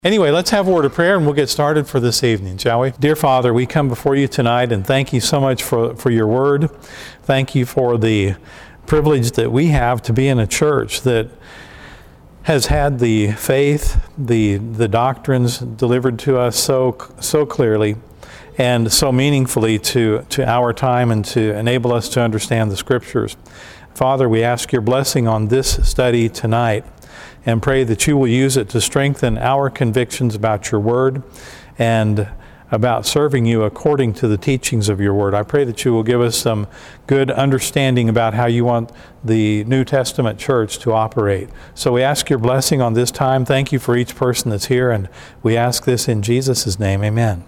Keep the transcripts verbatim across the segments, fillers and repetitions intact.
Anyway, let's have a word of prayer and we'll get started for this evening, shall we? Dear Father, we come before you tonight and thank you so much for, for your word. Thank you for the privilege that we have to be in a church that has had the faith, the the doctrines delivered to us so so clearly and so meaningfully to, to our time and to enable us to understand the Scriptures. Father, we ask your blessing on this study tonight and pray that you will use it to strengthen our convictions about your word and about serving you according to the teachings of your word. I pray that you will give us some good understanding about how you want the New Testament church to operate. So we ask your blessing on this time. Thank you for each person that's here, and we ask this in Jesus' name. Amen.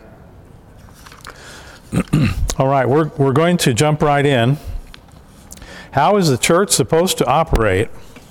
All right, we're, we're going to jump right in. How is the church supposed to operate?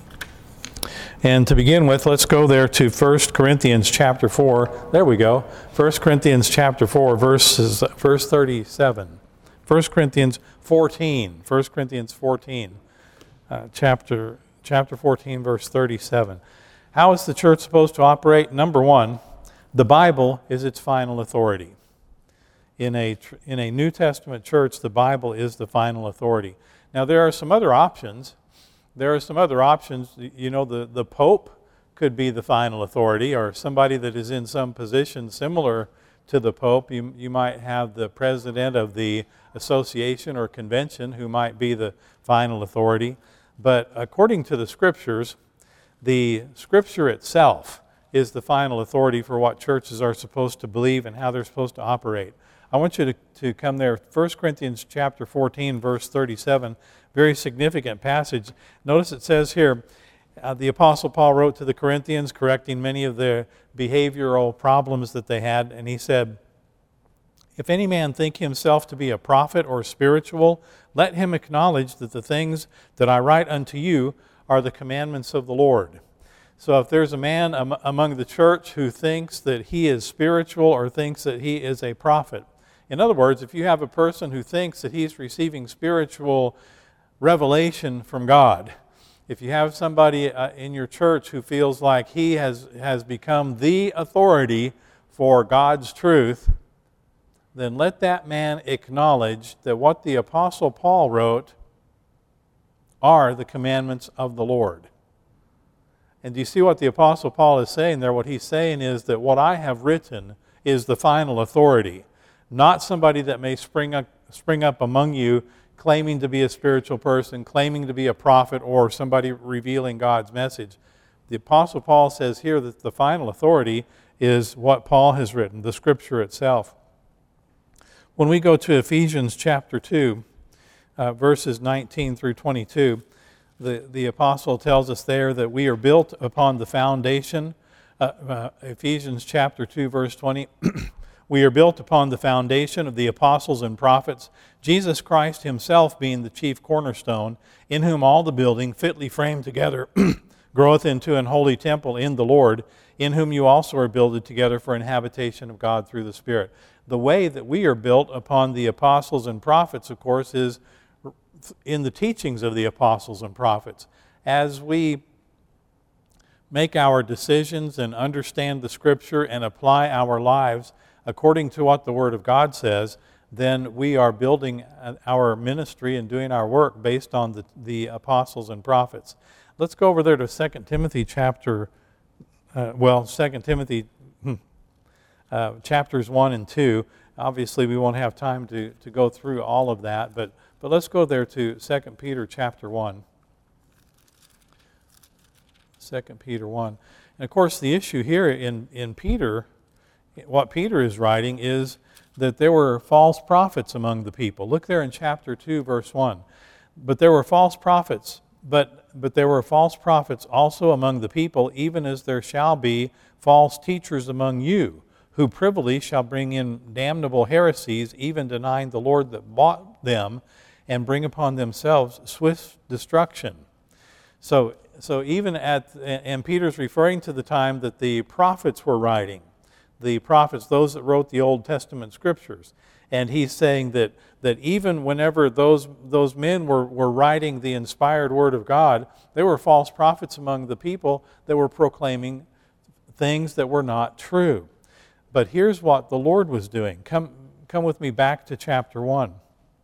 And to begin with, let's go there to First Corinthians chapter four. There we go. First Corinthians chapter four, verses, verse thirty-seven. First Corinthians fourteen. First Corinthians fourteen, uh, chapter, chapter fourteen, verse thirty-seven. How is the church supposed to operate? Number one, the Bible is its final authority. In a, in a New Testament church, the Bible is the final authority. Now, there are some other options. There are some other options. You know, the, the Pope could be the final authority, or somebody that is in some position similar to the Pope. You, you might have the president of the association or convention who might be the final authority. But according to the Scriptures, the Scripture itself is the final authority for what churches are supposed to believe and how they're supposed to operate. I want you to, to come there. First Corinthians chapter fourteen, verse thirty-seven, very significant passage. Notice it says here, uh, the Apostle Paul wrote to the Corinthians, correcting many of their behavioral problems that they had, and he said, "If any man think himself to be a prophet or spiritual, let him acknowledge that the things that I write unto you are the commandments of the Lord." So if there's a man am- among the church who thinks that he is spiritual or thinks that he is a prophet, in other words, if you have a person who thinks that he's receiving spiritual revelation from God, if you have somebody uh, in your church who feels like he has, has become the authority for God's truth, then let that man acknowledge that what the Apostle Paul wrote are the commandments of the Lord. And do you see what the Apostle Paul is saying there? What he's saying is that what I have written is the final authority. Not somebody that may spring up, spring up among you claiming to be a spiritual person, claiming to be a prophet, or somebody revealing God's message. The Apostle Paul says here that the final authority is what Paul has written, the Scripture itself. When we go to Ephesians chapter two, uh, verses nineteen through twenty-two, the, the Apostle tells us there that we are built upon the foundation. Uh, uh, Ephesians chapter two, verse twenty, we are built upon the foundation of the apostles and prophets, Jesus Christ himself being the chief cornerstone, in whom all the building, fitly framed together, groweth into an holy temple in the Lord, in whom you also are builded together for an habitation of God through the Spirit. The way that we are built upon the apostles and prophets, of course, is in the teachings of the apostles and prophets. As we make our decisions and understand the Scripture and apply our lives according to what the Word of God says, then we are building our ministry and doing our work based on the, the apostles and prophets. Let's go over there to Second Timothy chapter, uh, well, Second Timothy uh, chapters one and two. Obviously, we won't have time to, to go through all of that, but, but let's go there to Second Peter chapter one. Second Peter one. And of course, the issue here in, in Peter, what Peter is writing is that there were false prophets among the people. Look there in chapter two, verse one. But there were false prophets, but, but there were false prophets also among the people, even as there shall be false teachers among you, who privily shall bring in damnable heresies, even denying the Lord that bought them, and bring upon themselves swift destruction. So, so even at, and Peter's referring to the time that the prophets were writing, the prophets, those that wrote the Old Testament Scriptures. And he's saying that, that even whenever those, those men were, were writing the inspired Word of God, there were false prophets among the people that were proclaiming things that were not true. But here's what the Lord was doing. Come, come with me back to chapter one.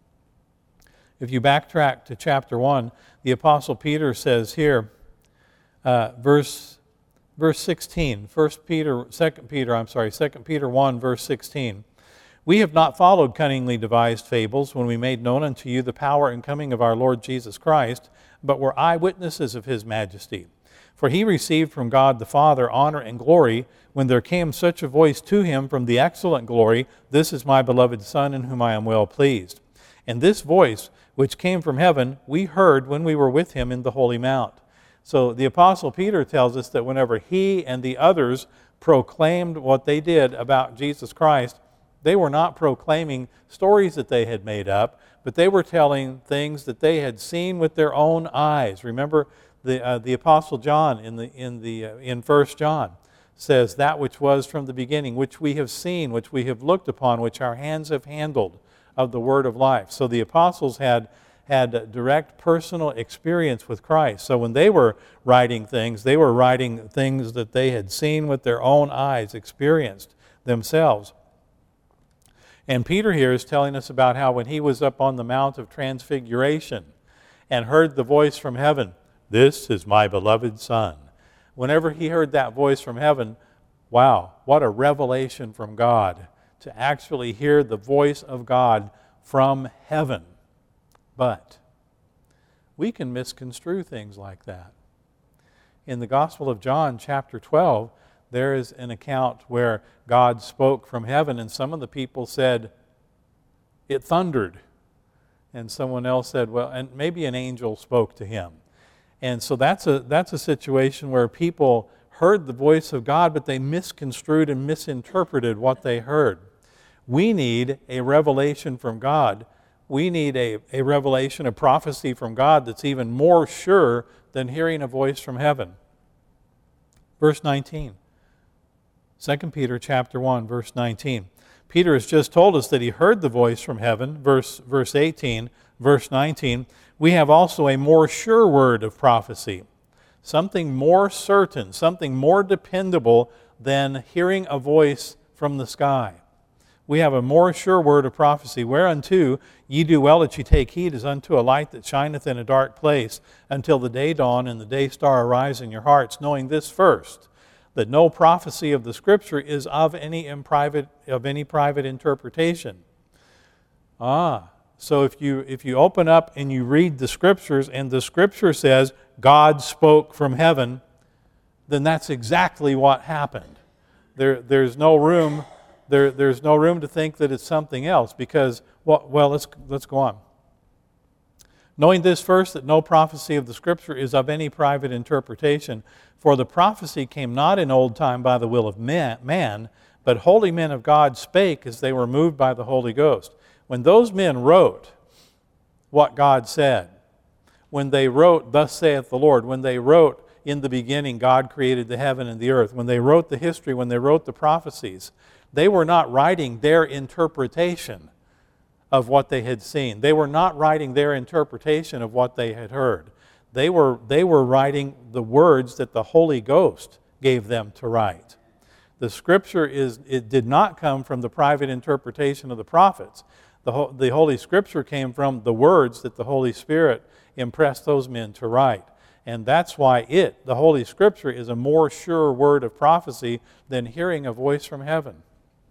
If you backtrack to chapter one, the Apostle Peter says here, uh, verse verse sixteen, First Peter, Second Peter, I'm sorry, Second Peter one, verse sixteen. We have not followed cunningly devised fables when we made known unto you the power and coming of our Lord Jesus Christ, but were eyewitnesses of his majesty. For he received from God the Father honor and glory when there came such a voice to him from the excellent glory, This is my beloved Son in whom I am well pleased. And this voice, which came from heaven, we heard when we were with him in the Holy Mount. So the Apostle Peter tells us that whenever he and the others proclaimed what they did about Jesus Christ, they were not proclaiming stories that they had made up, but they were telling things that they had seen with their own eyes. Remember, the uh, the Apostle John in the in the uh, in First John says, "That which was from the beginning, which we have seen, which we have looked upon, which our hands have handled, of the word of life." So the apostles had had direct personal experience with Christ. So when they were writing things, they were writing things that they had seen with their own eyes, experienced themselves. And Peter here is telling us about how when he was up on the Mount of Transfiguration and heard the voice from heaven, "This is my beloved Son." Whenever he heard that voice from heaven, wow, what a revelation from God to actually hear the voice of God from heaven. But we can misconstrue things like that. In the Gospel of John, chapter twelve, there is an account where God spoke from heaven, and some of the people said, "It thundered." And someone else said, well, and maybe an angel spoke to him. And so that's a, that's a situation where people heard the voice of God, but they misconstrued and misinterpreted what they heard. We need a revelation from God. We need a, a revelation, a prophecy from God that's even more sure than hearing a voice from heaven. Verse nineteen. Second Peter chapter one, verse nineteen. Peter has just told us that he heard the voice from heaven. Verse, verse eighteen, verse nineteen. We have also a more sure word of prophecy. Something more certain, something more dependable than hearing a voice from the sky. We have a more sure word of prophecy, whereunto ye do well that ye take heed as unto a light that shineth in a dark place, until the day dawn and the day star arise in your hearts, knowing this first, that no prophecy of the Scripture is of any private of any private interpretation. Ah, so if you if you open up and you read the Scriptures, and the Scripture says God spoke from heaven, then that's exactly what happened. There there's no room there there's no room to think that it's something else, because well, well let's let's go on. Knowing this first, that no prophecy of the Scripture is of any private interpretation, for the prophecy came not in old time by the will of man, but holy men of God spake as they were moved by the Holy Ghost. When those men wrote what God said, when they wrote, "Thus saith the Lord," when they wrote, "In the beginning God created the heaven and the earth," when they wrote the history, when they wrote the prophecies, they were not writing their interpretation of what they had seen. They were not writing their interpretation of what they had heard. They were, they were writing the words that the Holy Ghost gave them to write. The Scripture is, it did not come from the private interpretation of the prophets. The, the Holy Scripture came from the words that the Holy Spirit impressed those men to write. And that's why it, the Holy Scripture, is a more sure word of prophecy than hearing a voice from heaven.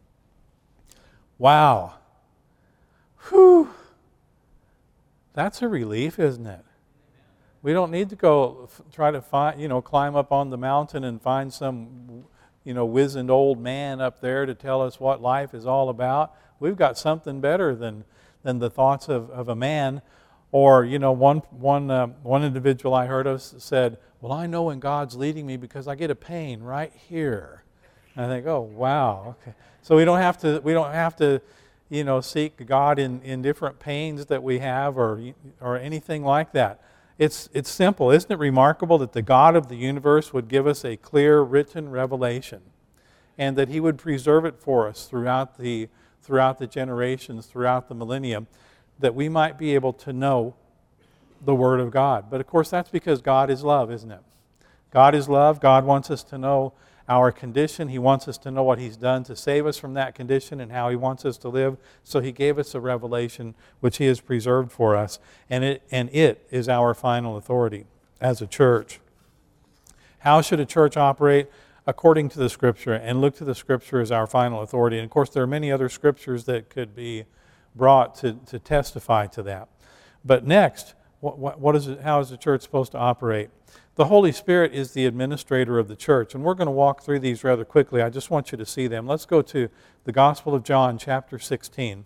Wow. Whew. That's a relief, isn't it? We don't need to go f- try to find, you know, climb up on the mountain and find some, you know, wizened old man up there to tell us what life is all about. We've got something better than than the thoughts of, of a man. Or, you know, one one uh, one individual I heard of said, "Well, I know when God's leading me because I get a pain right here." And I think, "Oh, wow, okay." So we don't have to we don't have to, you know, seek God in, in different pains that we have, or or anything like that. It's it's simple. Isn't it remarkable that the God of the universe would give us a clear written revelation, and that He would preserve it for us throughout the throughout the generations, throughout the millennium, that we might be able to know the Word of God. But of course, that's because God is love, isn't it? God is love. God wants us to know our condition. He wants us to know what He's done to save us from that condition and how He wants us to live. So He gave us a revelation which He has preserved for us. And it, and it is our final authority as a church. How should a church operate? According to the Scripture, and look to the Scripture as our final authority. And of course, there are many other Scriptures that could be brought to, to testify to that. But next, what, what, what is it, how is the church supposed to operate? The Holy Spirit is the administrator of the church, and we're going to walk through these rather quickly. I just want you to see them. Let's go to the Gospel of John, chapter sixteen.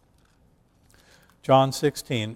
John sixteen.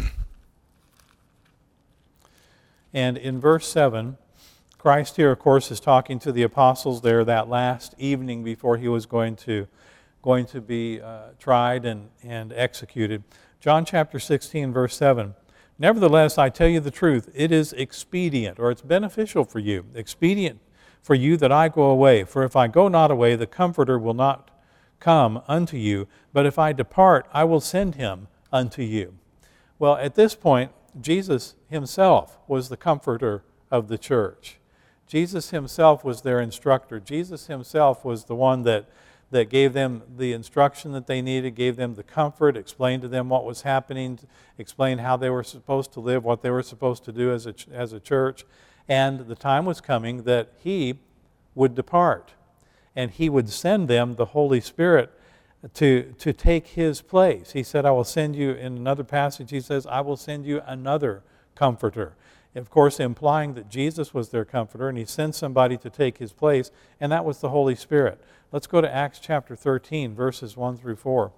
And in verse seven, Christ here, of course, is talking to the apostles there that last evening before He was going to, going to be uh, tried and, and executed. John chapter sixteen, verse seven. Nevertheless, I tell you the truth, it is expedient, or it's beneficial for you, expedient for you that I go away. For if I go not away, the Comforter will not come unto you, but if I depart, I will send Him unto you. Well, at this point, Jesus Himself was the Comforter of the church. Jesus Himself was their instructor. Jesus Himself was the one that, that gave them the instruction that they needed, gave them the comfort, explained to them what was happening, explained how they were supposed to live, what they were supposed to do as a, as a church. And the time was coming that He would depart, and He would send them the Holy Spirit to, to take His place. He said, I will send you, in another passage He says, I will send you another Comforter. Of course, implying that Jesus was their Comforter, and He sent somebody to take His place, and that was the Holy Spirit. Let's go to Acts chapter thirteen, verses one through four.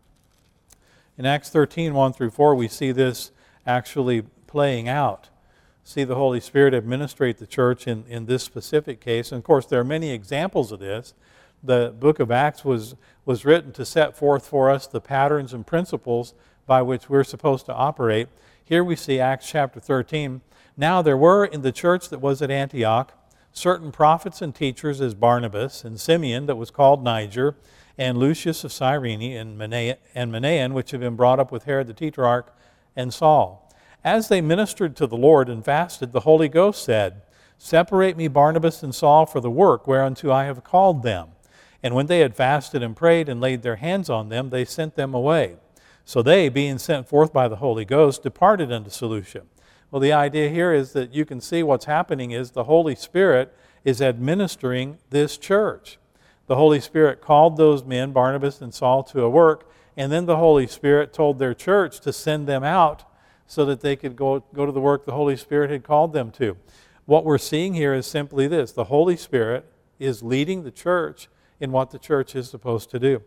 In Acts thirteen, one through four, we see this actually playing out. See the Holy Spirit administrate the church in, in this specific case. And of course, there are many examples of this. The book of Acts was, was written to set forth for us the patterns and principles by which we're supposed to operate. Here we see Acts chapter thirteen. Now there were in the church that was at Antioch certain prophets and teachers, as Barnabas and Simeon that was called Niger, and Lucius of Cyrene and Manaen, which had been brought up with Herod the Tetrarch, and Saul. As they ministered to the Lord and fasted, the Holy Ghost said, Separate me Barnabas and Saul for the work whereunto I have called them. And when they had fasted and prayed and laid their hands on them, they sent them away. So they, being sent forth by the Holy Ghost, departed unto Seleucia. Well, the idea here is that you can see what's happening is the Holy Spirit is administering this church. The Holy Spirit called those men, Barnabas and Saul, to a work, and then the Holy Spirit told their church to send them out so that they could go, go to the work the Holy Spirit had called them to. What we're seeing here is simply this. The Holy Spirit is leading the church in what the church is supposed to do.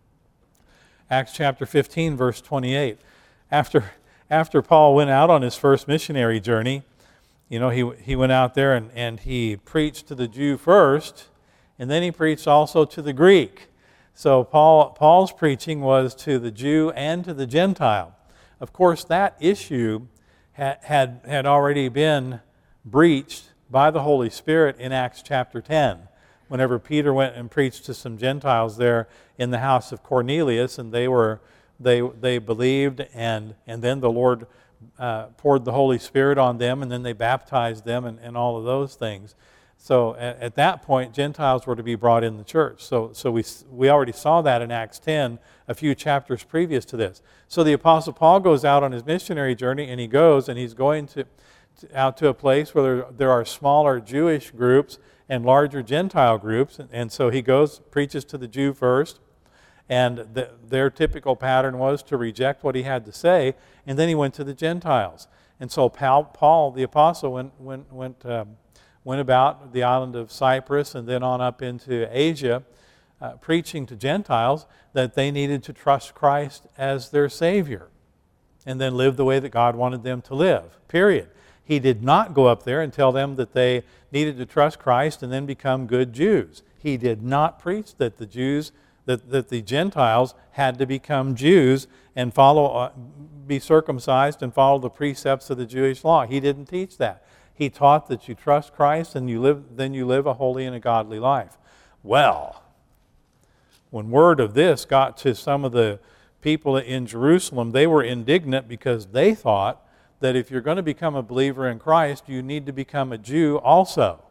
Acts chapter fifteen, verse twenty-eight. After... After Paul went out on his first missionary journey, you know, he he went out there and, and he preached to the Jew first, and then he preached also to the Greek. So Paul Paul's preaching was to the Jew and to the Gentile. Of course, that issue had had, had already been breached by the Holy Spirit in Acts chapter ten. Whenever Peter went and preached to some Gentiles there in the house of Cornelius, and they were They they believed, and, and then the Lord uh, poured the Holy Spirit on them, and then they baptized them, and, and all of those things. So at, at that point, Gentiles were to be brought in the church. So so we we already saw that in Acts ten, a few chapters previous to this. So the Apostle Paul goes out on his missionary journey, and he goes, and he's going to, to out to a place where there, there are smaller Jewish groups and larger Gentile groups, and, and so he goes, preaches to the Jew first. And the, their typical pattern was to reject what he had to say, and then he went to the Gentiles. And so Paul, Paul the apostle, went went went um, went about the island of Cyprus and then on up into Asia, uh, preaching to Gentiles that they needed to trust Christ as their Savior, and then live the way that God wanted them to live. Period. He did not go up there and tell them that they needed to trust Christ and then become good Jews. He did not preach that the Jews. That, that the Gentiles had to become Jews and follow, uh, be circumcised and follow the precepts of the Jewish law. He didn't teach that. He taught that you trust Christ and you live, then you live a holy and a godly life. Well, when word of this got to some of the people in Jerusalem, they were indignant because they thought that if you're going to become a believer in Christ, you need to become a Jew also.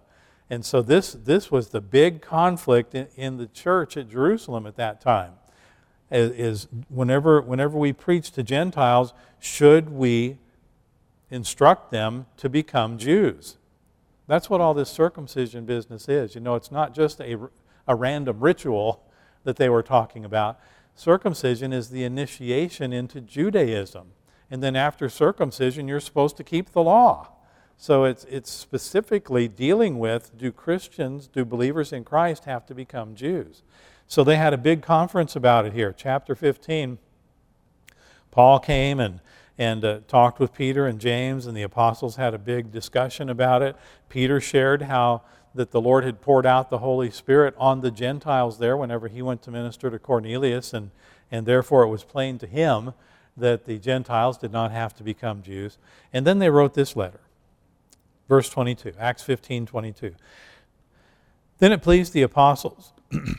And so this, this was the big conflict in, in the church at Jerusalem at that time, is, is whenever, whenever we preach to Gentiles, should we instruct them to become Jews? That's what all this circumcision business is. You know, it's not just a, a random ritual that they were talking about. Circumcision is the initiation into Judaism. And then after circumcision, you're supposed to keep the law. So it's, it's specifically dealing with, do Christians, do believers in Christ have to become Jews? So they had a big conference about it here. Chapter fifteen, Paul came and, and uh, talked with Peter and James, and the apostles had a big discussion about it. Peter shared how that the Lord had poured out the Holy Spirit on the Gentiles there whenever he went to minister to Cornelius, and, and therefore it was plain to him that the Gentiles did not have to become Jews. And then they wrote this letter. Verse twenty-two, Acts fifteen twenty-two. Then it pleased the apostles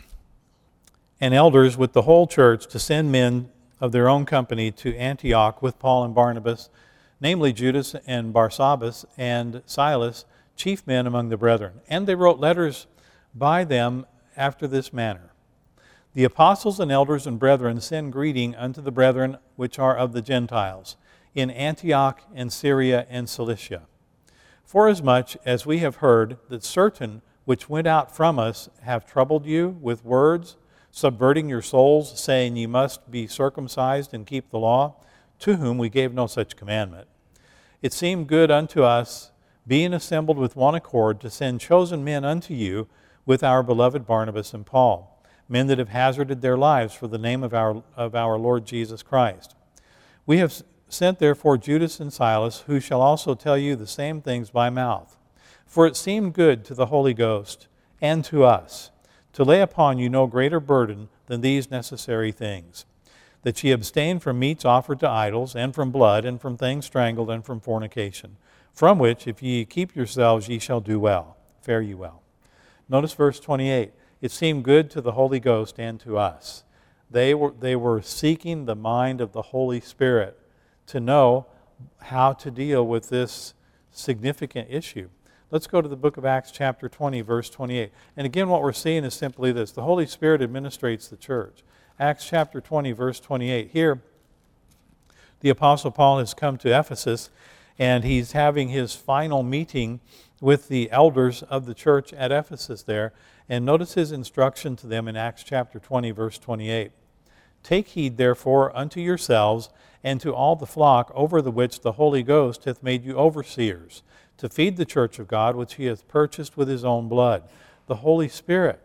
and elders with the whole church to send men of their own company to Antioch with Paul and Barnabas, namely Judas and Barsabbas and Silas, chief men among the brethren. And they wrote letters by them after this manner. The apostles and elders and brethren send greeting unto the brethren which are of the Gentiles in Antioch and Syria and Cilicia. Forasmuch as we have heard that certain which went out from us have troubled you with words, subverting your souls, saying ye must be circumcised and keep the law, to whom we gave no such commandment. It seemed good unto us, being assembled with one accord, to send chosen men unto you with our beloved Barnabas and Paul, men that have hazarded their lives for the name of our, of our Lord Jesus Christ. We have sent therefore Judas and Silas, who shall also tell you the same things by mouth. For it seemed good to the Holy Ghost and to us to lay upon you no greater burden than these necessary things, that ye abstain from meats offered to idols, and from blood, and from things strangled, and from fornication, from which if ye keep yourselves ye shall do well, fare ye well. Notice verse twenty-eight. It seemed good to the Holy Ghost and to us. They were, they were seeking the mind of the Holy Spirit to know how to deal with this significant issue. Let's go to the book of Acts chapter twenty, verse twenty-eight. And again, what we're seeing is simply this. The Holy Spirit administrates the church. Acts chapter twenty, verse twenty-eight. Here, the Apostle Paul has come to Ephesus, and he's having his final meeting with the elders of the church at Ephesus there. And notice his instruction to them in Acts chapter twenty, verse twenty-eight. Take heed, therefore, unto yourselves and to all the flock over the which the Holy Ghost hath made you overseers, to feed the church of God, which he hath purchased with his own blood. The Holy Spirit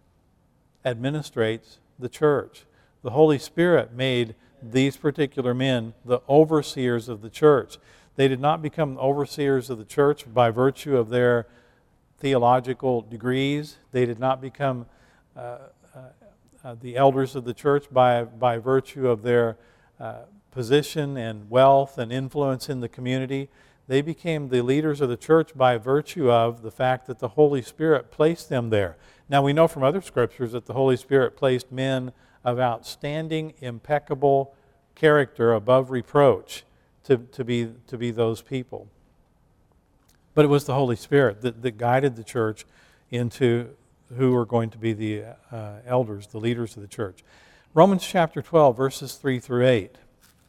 administrates the church. The Holy Spirit made these particular men the overseers of the church. They did not become overseers of the church by virtue of their theological degrees. They did not become uh, uh, uh, the elders of the church by, by virtue of their uh, position and wealth and influence in the community. They became the leaders of the church by virtue of the fact that the Holy Spirit placed them there. Now we know from other scriptures that the Holy Spirit placed men of outstanding, impeccable character above reproach to, to, be, to be those people. But it was the Holy Spirit that, that guided the church into who were going to be the uh, elders, the leaders of the church. Romans chapter twelve, verses three through eight.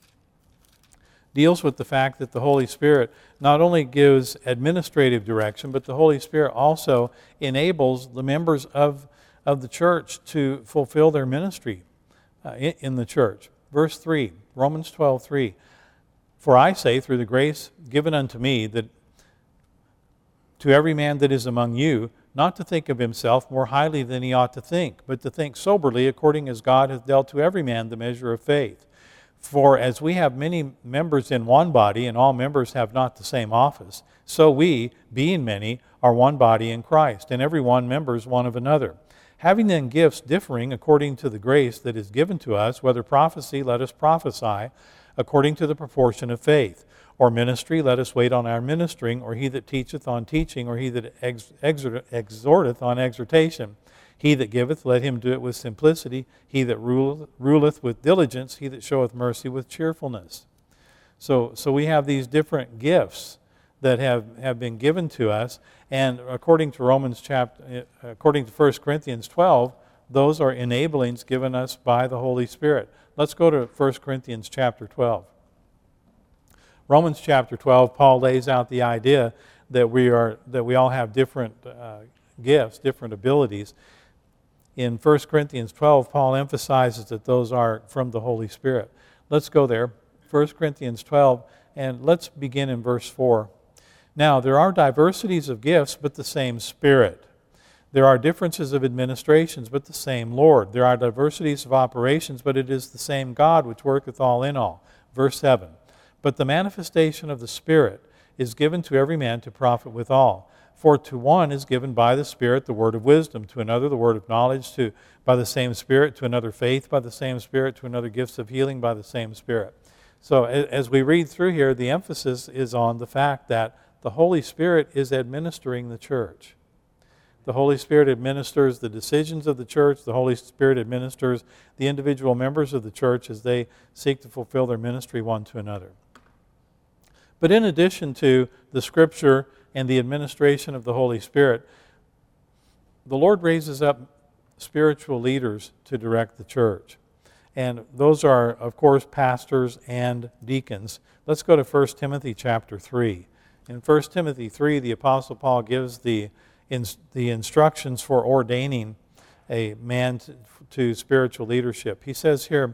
Deals with the fact that the Holy Spirit not only gives administrative direction, but the Holy Spirit also enables the members of, of the church to fulfill their ministry uh, in, in the church. Verse three, Romans twelve, three. For I say, through the grace given unto me, that to every man that is among you, not to think of himself more highly than he ought to think, but to think soberly, according as God hath dealt to every man the measure of faith. For as we have many members in one body, and all members have not the same office, so we, being many, are one body in Christ, and every one members one of another. Having then gifts differing according to the grace that is given to us, whether prophecy, let us prophesy according to the proportion of faith, or ministry, let us wait on our ministering, or he that teacheth on teaching, or he that ex- exhort- exhorteth on exhortation. He that giveth, let him do it with simplicity. He that ruleth, ruleth with diligence. He that showeth mercy with cheerfulness. So, so we have these different gifts that have, have been given to us. And according to Romans chapter, according to First Corinthians twelve, those are enablings given us by the Holy Spirit. Let's go to First Corinthians chapter twelve. Romans chapter twelve, Paul lays out the idea that we are that we all have different uh, gifts, different abilities. In First Corinthians twelve, Paul emphasizes that those are from the Holy Spirit. Let's go there, First Corinthians twelve, and let's begin in verse four. Now, there are diversities of gifts, but the same Spirit. There are differences of administrations, but the same Lord. There are diversities of operations, but it is the same God which worketh all in all. Verse seven. But the manifestation of the Spirit is given to every man to profit withal. For to one is given by the Spirit the word of wisdom, to another the word of knowledge, to by the same Spirit, to another faith by the same Spirit, to another gifts of healing by the same Spirit. So as we read through here, the emphasis is on the fact that the Holy Spirit is administering the church. The Holy Spirit administers the decisions of the church. The Holy Spirit administers the individual members of the church as they seek to fulfill their ministry one to another. But in addition to the Scripture and the administration of the Holy Spirit, the Lord raises up spiritual leaders to direct the church. And those are, of course, pastors and deacons. Let's go to First Timothy chapter three. In First Timothy three, the Apostle Paul gives the, in, the instructions for ordaining a man to, to spiritual leadership. He says here,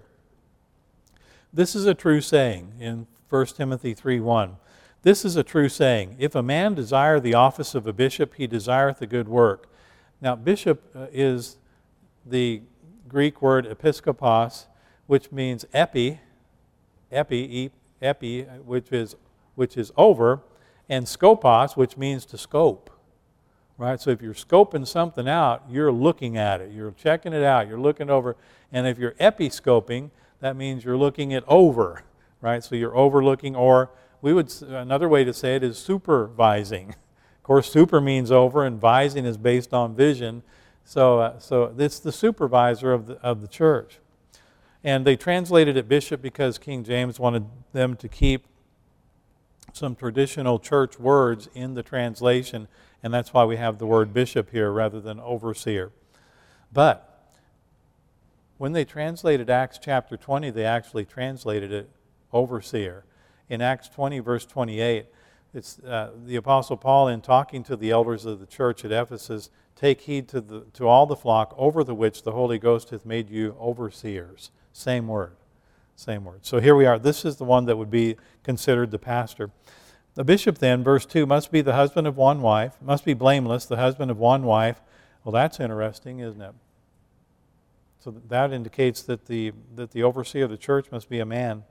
this is a true saying in First Timothy three one. This is a true saying. If a man desire the office of a bishop, he desireth a good work. Now, bishop uh, is the Greek word episkopos, which means epi, epi, epi, which is which is over, and skopos, which means to scope. Right? So if you're scoping something out, you're looking at it. You're checking it out. You're looking over. And if you're episcoping, that means you're looking it over. Right? So you're overlooking, or we would another way to say it is supervising. Of course, super means over, and vising is based on vision. So, uh, so it's the supervisor of the of the church. And they translated it bishop because King James wanted them to keep some traditional church words in the translation, and that's why we have the word bishop here rather than overseer. But when they translated Acts chapter twenty, they actually translated it overseer. In Acts twenty, verse twenty-eight, it's uh, the Apostle Paul, in talking to the elders of the church at Ephesus, take heed to the to all the flock over the which the Holy Ghost hath made you overseers. Same word. Same word. So here we are. This is the one that would be considered the pastor. The bishop then, verse two, must be the husband of one wife, must be blameless, the husband of one wife. Well, that's interesting, isn't it? So that indicates that the that the overseer of the church must be a man.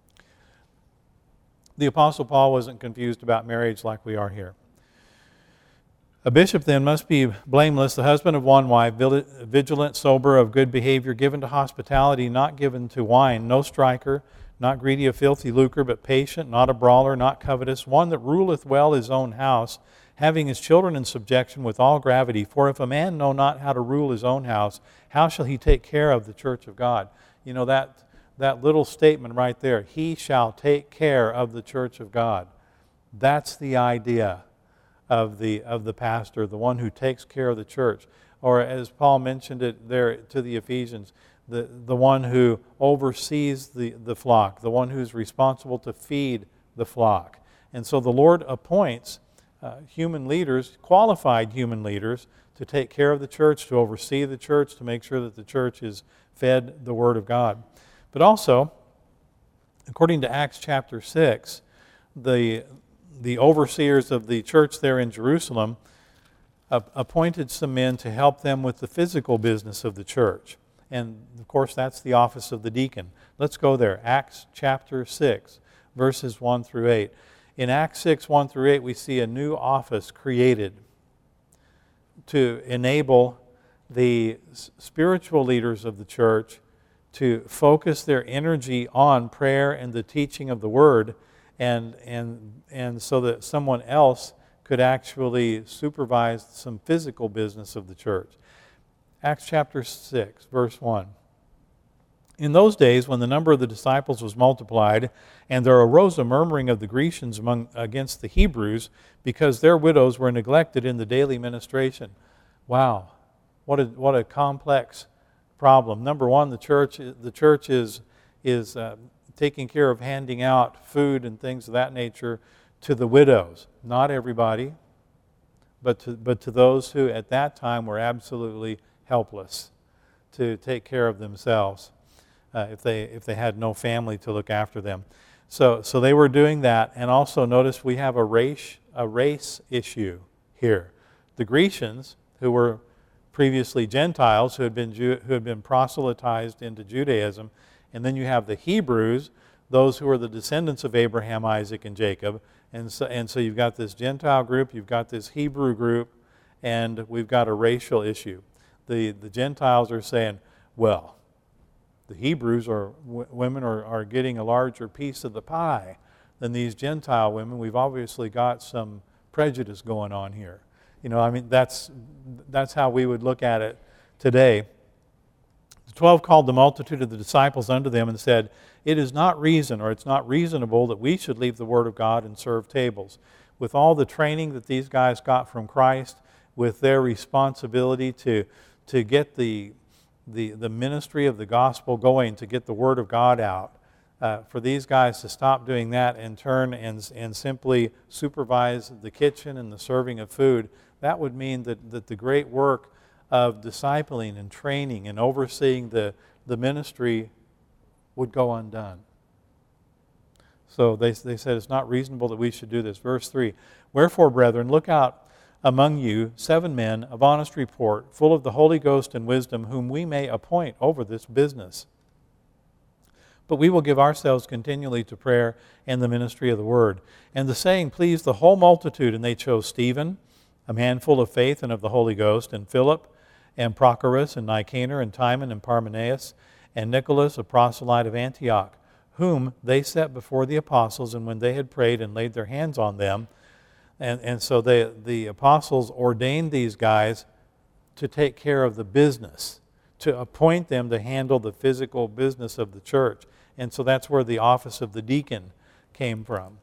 The Apostle Paul wasn't confused about marriage like we are here. A bishop then must be blameless, the husband of one wife, vigilant, sober, of good behavior, given to hospitality, not given to wine, no striker, not greedy of filthy lucre, but patient, not a brawler, not covetous, one that ruleth well his own house, having his children in subjection with all gravity. For if a man know not how to rule his own house, how shall he take care of the church of God? You know, that, that little statement right there, he shall take care of the church of God. That's the idea of the of the pastor, the one who takes care of the church. Or as Paul mentioned it there to the Ephesians, the, the one who oversees the, the flock, the one who's responsible to feed the flock. And so the Lord appoints uh, human leaders, qualified human leaders, to take care of the church, to oversee the church, to make sure that the church is fed the Word of God. But also, according to Acts chapter six, the the overseers of the church there in Jerusalem appointed some men to help them with the physical business of the church. And, of course, that's the office of the deacon. Let's go there. Acts chapter six, verses one through eight. In Acts six, one through eight, we see a new office created to enable the spiritual leaders of the church to focus their energy on prayer and the teaching of the Word, and and and so that someone else could actually supervise some physical business of the church. Acts chapter six, verse one. In those days, when the number of the disciples was multiplied, and there arose a murmuring of the Grecians among, against the Hebrews, because their widows were neglected in the daily ministration. Wow, what a what a complex problem. Number one, the church the church is is uh, taking care of handing out food and things of that nature to the widows. Not everybody, but to but to those who at that time were absolutely helpless to take care of themselves. Uh, if they if they had no family to look after them. So so they were doing that, and also notice we have a race a race issue here. The Grecians, who were previously Gentiles, who had been Jew, who had been proselytized into Judaism, and then you have the Hebrews, those who are the descendants of Abraham, Isaac, and Jacob, and so and so you've got this Gentile group, you've got this Hebrew group, and we've got a racial issue. The the Gentiles are saying, well, the Hebrews or w- women are, are getting a larger piece of the pie than these Gentile women. We've obviously got some prejudice going on here. You know, I mean, that's that's how we would look at it today. The twelve called the multitude of the disciples unto them and said, it is not reason, or it's not reasonable that we should leave the word of God and serve tables. With all the training that these guys got from Christ, with their responsibility to to get the The, the ministry of the gospel going, to get the word of God out, uh, for these guys to stop doing that and turn and and simply supervise the kitchen and the serving of food, that would mean that, that the great work of discipling and training and overseeing the, the ministry would go undone. So they, they said it's not reasonable that we should do this. Verse three, wherefore, brethren, look out among you seven men of honest report, full of the Holy Ghost and wisdom, whom we may appoint over this business. But we will give ourselves continually to prayer and the ministry of the word. And the saying pleased the whole multitude, and they chose Stephen, a man full of faith and of the Holy Ghost, and Philip, and Prochorus, and Nicanor, and Timon, and Parmenas, and Nicholas, a proselyte of Antioch, whom they set before the apostles, and when they had prayed and laid their hands on them, And, and so they, the apostles ordained these guys to take care of the business, to appoint them to handle the physical business of the church. And so that's where the office of the deacon came from.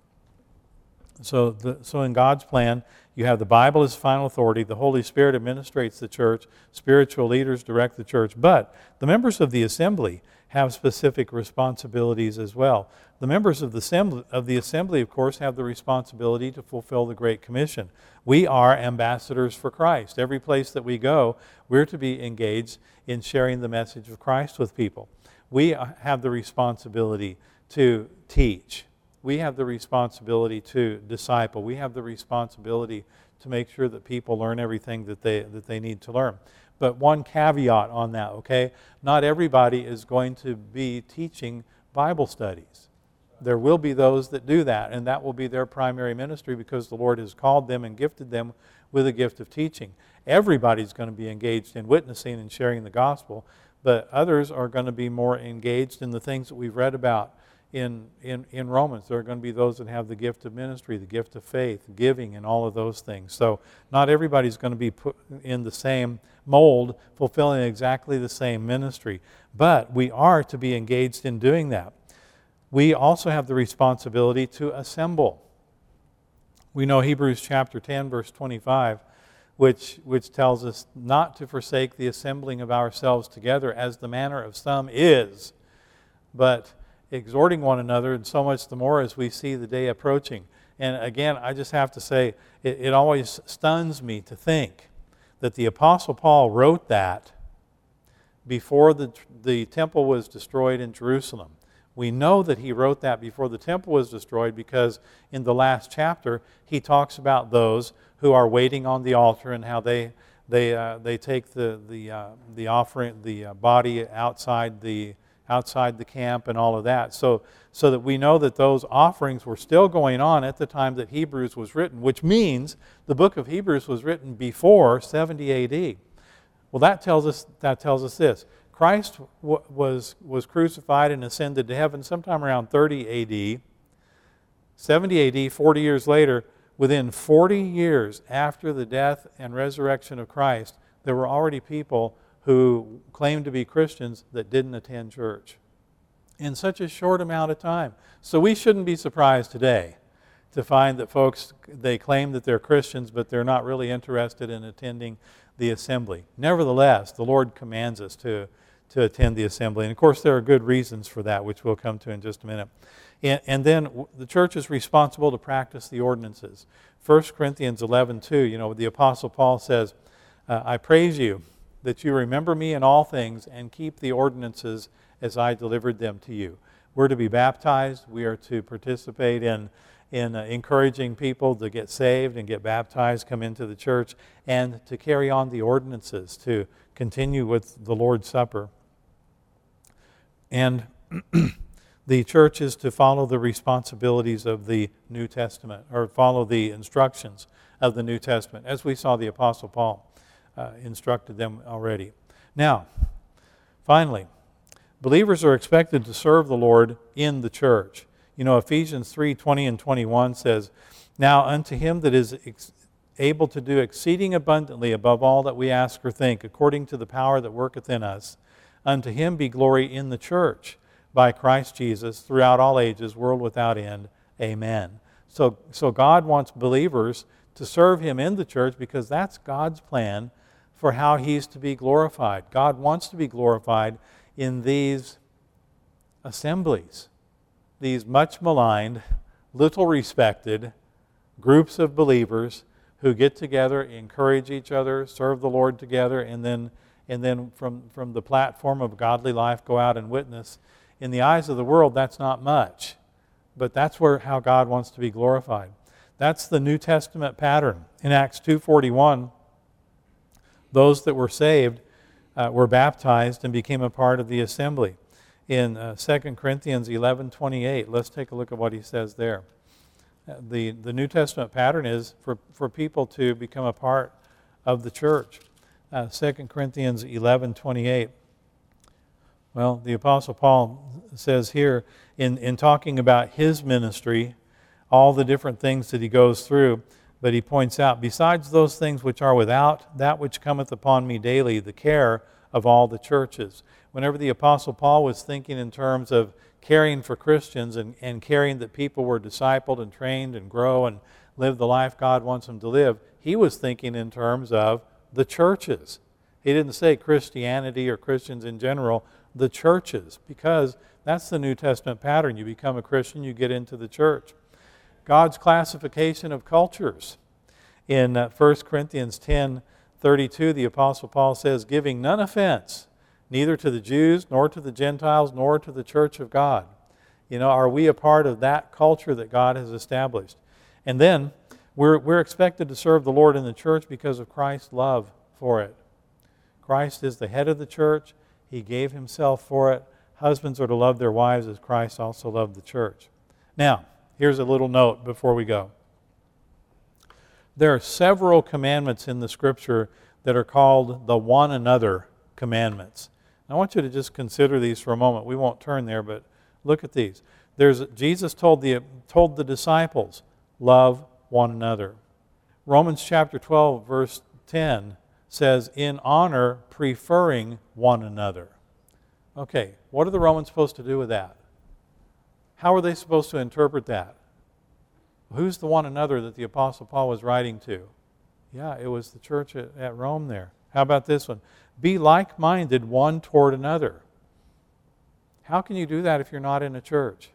So, the, so in God's plan, you have the Bible as final authority, the Holy Spirit administrates the church, spiritual leaders direct the church, but the members of the assembly have specific responsibilities as well. The members of the assembly, of the assembly, of course, have the responsibility to fulfill the Great Commission. We are ambassadors for Christ. Every place that we go, we're to be engaged in sharing the message of Christ with people. We have the responsibility to teach. We have the responsibility to disciple. We have the responsibility to make sure that people learn everything that they that they need to learn. But one caveat on that, okay? Not everybody is going to be teaching Bible studies. There will be those that do that, and that will be their primary ministry because the Lord has called them and gifted them with a gift of teaching. Everybody's going to be engaged in witnessing and sharing the gospel, but others are going to be more engaged in the things that we've read about in, in, in Romans. There are going to be those that have the gift of ministry, the gift of faith, giving, and all of those things. So not everybody's going to be put in the same mold, fulfilling exactly the same ministry. But we are to be engaged in doing that. We also have the responsibility to assemble. We know Hebrews chapter ten, verse twenty-five, which, which tells us not to forsake the assembling of ourselves together as the manner of some is, but exhorting one another, and so much the more as we see the day approaching. And again, I just have to say, it, it always stuns me to think that the Apostle Paul wrote that before the, the temple was destroyed in Jerusalem. We know that he wrote that before the temple was destroyed because in the last chapter he talks about those who are waiting on the altar and how they they uh, they take the the uh, the offering the uh, body outside the outside the camp and all of that. So so that we know that those offerings were still going on at the time that Hebrews was written, which means the book of Hebrews was written before seventy A D. Well, that tells us that tells us this. Christ w- was, was crucified and ascended to heaven sometime around thirty A D. seventy A D, forty years later, within forty years after the death and resurrection of Christ, there were already people who claimed to be Christians that didn't attend church. in such a short amount of time. So we shouldn't be surprised today to find that folks, they claim that they're Christians, but they're not really interested in attending the assembly. Nevertheless, the Lord commands us to, to attend the assembly. And of course, there are good reasons for that, which we'll come to in just a minute. And, and then the church is responsible to practice the ordinances. First Corinthians eleven two, you know, the Apostle Paul says, uh, I praise you that you remember me in all things and keep the ordinances as I delivered them to you. We're to be baptized. We are to participate in in uh, encouraging people to get saved and get baptized, come into the church, and to carry on the ordinances, to continue with the Lord's Supper. And the church is to follow the responsibilities of the New Testament, or follow the instructions of the New Testament, as we saw the Apostle Paul uh, instructed them already. Now, finally, believers are expected to serve the Lord in the church. You know, Ephesians three twenty and twenty-one says, Now unto him that is ex- able to do exceeding abundantly above all that we ask or think, according to the power that worketh in us, unto him be glory in the church by Christ Jesus throughout all ages, world without end. Amen. So, so God wants believers to serve him in the church because that's God's plan for how he's to be glorified. God wants to be glorified in these assemblies, these much maligned, little respected groups of believers who get together, encourage each other, serve the Lord together, and then and then from, from the platform of godly life go out and witness. In the eyes of the world, that's not much, but that's where how God wants to be glorified. That's the New Testament pattern. In Acts two forty-one, those that were saved uh, were baptized and became a part of the assembly. In uh, Second Corinthians eleven twenty-eight, let's take a look at what he says there. Uh, the, the New Testament pattern is for, for people to become a part of the church. Uh, Second Corinthians eleven twenty-eight. Well, the Apostle Paul says here, in, in talking about his ministry, all the different things that he goes through, but he points out, besides those things which are without, that which cometh upon me daily, the care of all the churches. Whenever the Apostle Paul was thinking in terms of caring for Christians and, and caring that people were discipled and trained and grow and live the life God wants them to live, he was thinking in terms of the churches. He didn't say Christianity or Christians in general, the churches, because that's the New Testament pattern. You become a Christian, you get into the church. God's classification of cultures. In uh, First Corinthians ten thirty-two, the Apostle Paul says, giving none offense, neither to the Jews, nor to the Gentiles, nor to the church of God. You know, are we a part of that culture that God has established? And then, we're, we're expected to serve the Lord in the church because of Christ's love for it. Christ is the head of the church. He gave himself for it. Husbands are to love their wives as Christ also loved the church. Now, here's a little note before we go. There are several commandments in the Scripture that are called the one another commandments. I want you to just consider these for a moment. We won't turn there, but look at these. There's Jesus told the told the disciples, love one another. Romans chapter twelve, verse ten says, in honor, preferring one another. Okay, what are the Romans supposed to do with that? How are they supposed to interpret that? Who's the one another that the Apostle Paul was writing to? Yeah, it was the church at, at Rome there. How about this one? Be like-minded one toward another. How can you do that if you're not in a church?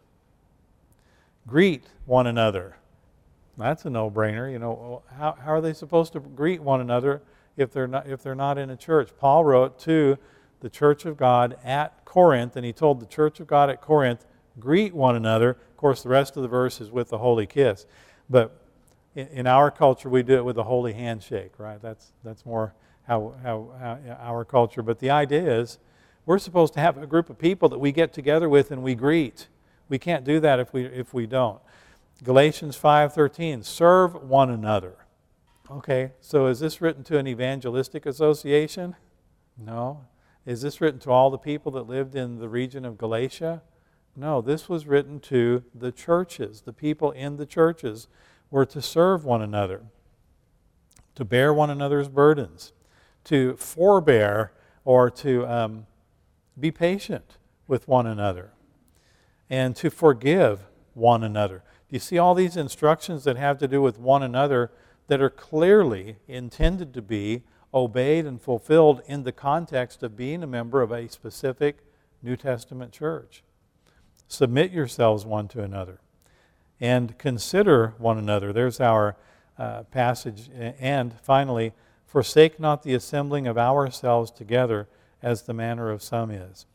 Greet one another. That's a no-brainer. You know, how, how are they supposed to greet one another if they're not if they're not in a church? Paul wrote to the church of God at Corinth, and he told the church of God at Corinth, greet one another. Of course, the rest of the verse is with the holy kiss. But in, in our culture, we do it with a holy handshake, right? That's that's more how, how, how our culture. But the idea is we're supposed to have a group of people that we get together with and we greet. We can't do that if we if we don't. Galatians five thirteen, serve one another. Okay, so is this written to an evangelistic association? No. Is this written to all the people that lived in the region of Galatia? No, this was written to the churches. The people in the churches were to serve one another, to bear one another's burdens, to forbear or to um, be patient with one another. and to forgive one another. Do you see all these instructions that have to do with one another that are clearly intended to be obeyed and fulfilled in the context of being a member of a specific New Testament church? Submit yourselves one to another and consider one another. There's our uh, passage. And finally, forsake not the assembling of ourselves together as the manner of some is.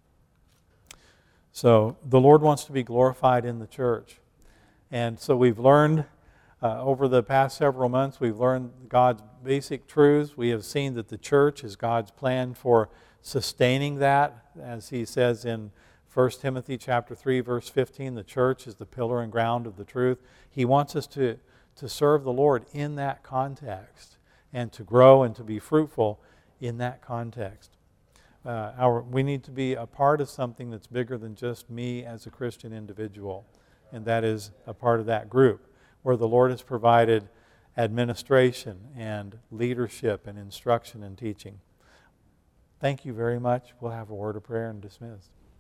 So the Lord wants to be glorified in the church. And so we've learned uh, over the past several months, we've learned God's basic truths. We have seen that the church is God's plan for sustaining that. As he says in First Timothy chapter three, verse fifteen, the church is the pillar and ground of the truth. He wants us to, to serve the Lord in that context and to grow and to be fruitful in that context. Uh, our, we need to be a part of something that's bigger than just me as a Christian individual, and that is a part of that group where the Lord has provided administration and leadership and instruction and teaching. Thank you very much. We'll have a word of prayer and dismiss.